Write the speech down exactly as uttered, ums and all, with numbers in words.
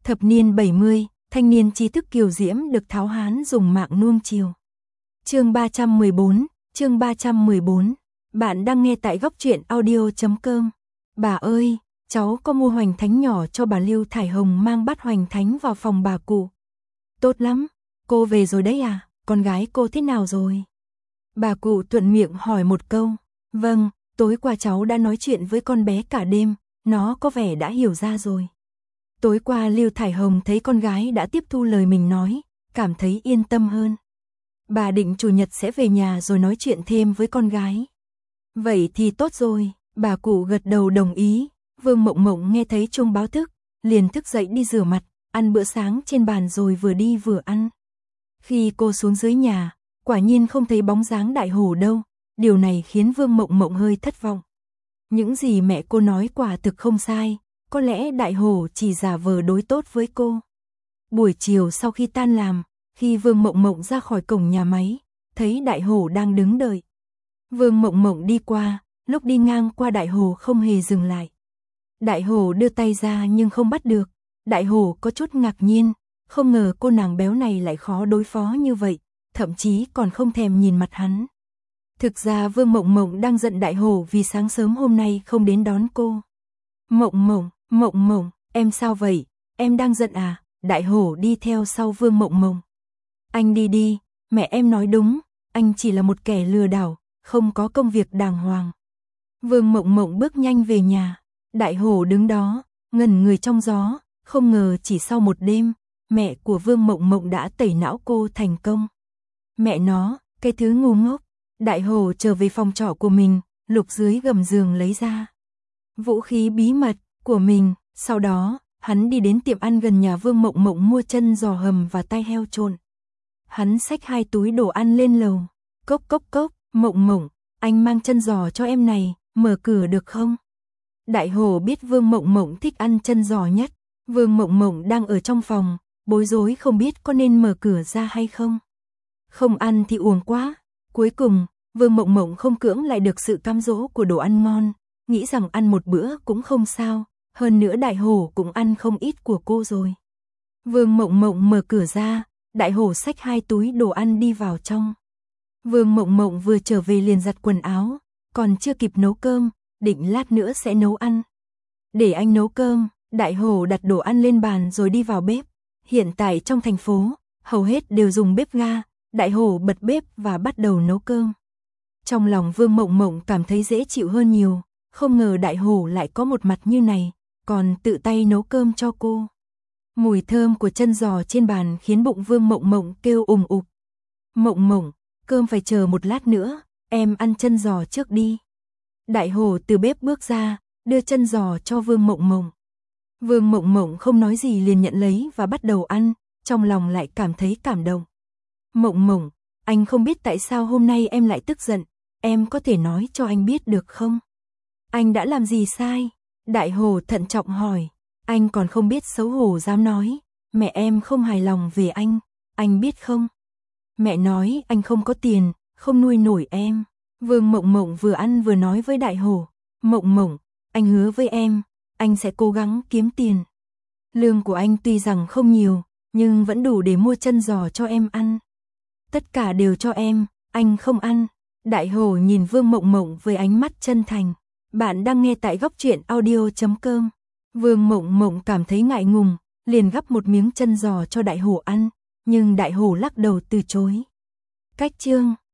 Thập niên bảy mươi, thanh niên trí thức kiều diễm được tháo hán dùng mạng nuông chiều. Chương ba trăm mười bốn, chương ba trăm mười bốn. Bạn đang nghe tại góc truyện audio chấm com. Bà ơi, cháu có mua hoành thánh nhỏ cho bà Lưu Thải Hồng mang bát hoành thánh vào phòng bà cụ. Tốt lắm, cô về rồi đấy à, con gái cô thế nào rồi? Bà cụ thuận miệng hỏi một câu. Vâng, tối qua cháu đã nói chuyện với con bé cả đêm, nó có vẻ đã hiểu ra rồi. Tối qua Lưu Thải Hồng thấy con gái đã tiếp thu lời mình nói, cảm thấy yên tâm hơn. Bà định chủ nhật sẽ về nhà rồi nói chuyện thêm với con gái. Vậy thì tốt rồi, bà cụ gật đầu đồng ý. Vương Mộng Mộng nghe thấy chuông báo thức, liền thức dậy đi rửa mặt, ăn bữa sáng trên bàn rồi vừa đi vừa ăn. Khi cô xuống dưới nhà, quả nhiên không thấy bóng dáng Đại Hổ đâu, điều này khiến Vương Mộng Mộng hơi thất vọng. Những gì mẹ cô nói quả thực không sai, có lẽ Đại Hổ chỉ giả vờ đối tốt với cô. Buổi chiều sau khi tan làm, khi Vương Mộng Mộng ra khỏi cổng nhà máy, thấy Đại Hổ đang đứng đợi. Vương Mộng Mộng đi qua, lúc đi ngang qua Đại Hổ không hề dừng lại. Đại Hổ đưa tay ra nhưng không bắt được. Đại Hổ có chút ngạc nhiên, không ngờ cô nàng béo này lại khó đối phó như vậy, thậm chí còn không thèm nhìn mặt hắn. Thực ra Vương Mộng Mộng đang giận Đại Hổ vì sáng sớm hôm nay không đến đón cô. Mộng Mộng, Mộng Mộng, em sao vậy, em đang giận à? Đại Hổ đi theo sau Vương Mộng Mộng. Anh đi đi, mẹ em nói đúng, anh chỉ là một kẻ lừa đảo, không có công việc đàng hoàng. Vương Mộng Mộng bước nhanh về nhà. Đại Hổ đứng đó, ngẩn người trong gió, không ngờ chỉ sau một đêm, mẹ của Vương Mộng Mộng đã tẩy não cô thành công. Mẹ nó, cái thứ ngu ngốc. Đại Hổ trở về phòng trọ của mình, lục dưới gầm giường lấy ra vũ khí bí mật của mình, sau đó, hắn đi đến tiệm ăn gần nhà Vương Mộng Mộng mua chân giò hầm và tai heo trộn. Hắn xách hai túi đồ ăn lên lầu. Cốc cốc cốc, Mộng Mộng, anh mang chân giò cho em này, mở cửa được không? Đại Hổ biết Vương Mộng Mộng thích ăn chân giò nhất. Vương Mộng Mộng đang ở trong phòng, bối rối không biết có nên mở cửa ra hay không. Không ăn thì uổng quá. Cuối cùng, Vương Mộng Mộng không cưỡng lại được sự cám dỗ của đồ ăn ngon, nghĩ rằng ăn một bữa cũng không sao, hơn nữa Đại Hổ cũng ăn không ít của cô rồi. Vương Mộng Mộng mở cửa ra, Đại Hổ xách hai túi đồ ăn đi vào trong. Vương Mộng Mộng vừa trở về liền giặt quần áo, còn chưa kịp nấu cơm, định lát nữa sẽ nấu ăn. Để anh nấu cơm, Đại Hổ đặt đồ ăn lên bàn rồi đi vào bếp. Hiện tại trong thành phố, hầu hết đều dùng bếp ga. Đại Hổ bật bếp và bắt đầu nấu cơm. Trong lòng Vương Mộng Mộng cảm thấy dễ chịu hơn nhiều, không ngờ Đại Hổ lại có một mặt như này, còn tự tay nấu cơm cho cô. Mùi thơm của chân giò trên bàn khiến bụng Vương Mộng Mộng kêu ùng ục. Mộng Mộng, cơm phải chờ một lát nữa, em ăn chân giò trước đi. Đại Hổ từ bếp bước ra, đưa chân giò cho Vương Mộng Mộng. Vương Mộng Mộng không nói gì liền nhận lấy và bắt đầu ăn, trong lòng lại cảm thấy cảm động. Mộng Mộng, anh không biết tại sao hôm nay em lại tức giận, em có thể nói cho anh biết được không? Anh đã làm gì sai? Đại Hổ thận trọng hỏi. Anh còn không biết xấu hổ dám nói, mẹ em không hài lòng về anh, anh biết không? Mẹ nói anh không có tiền, không nuôi nổi em. Vương Mộng Mộng vừa ăn vừa nói với Đại Hổ. Mộng Mộng, anh hứa với em, anh sẽ cố gắng kiếm tiền. Lương của anh tuy rằng không nhiều, nhưng vẫn đủ để mua chân giò cho em ăn. Tất cả đều cho em, anh không ăn. Đại Hổ nhìn Vương Mộng Mộng với ánh mắt chân thành. Bạn đang nghe tại góc truyện audio chấm com. Vương Mộng Mộng cảm thấy ngại ngùng, liền gắp một miếng chân giò cho Đại Hổ ăn, nhưng Đại Hổ lắc đầu từ chối. Cách chương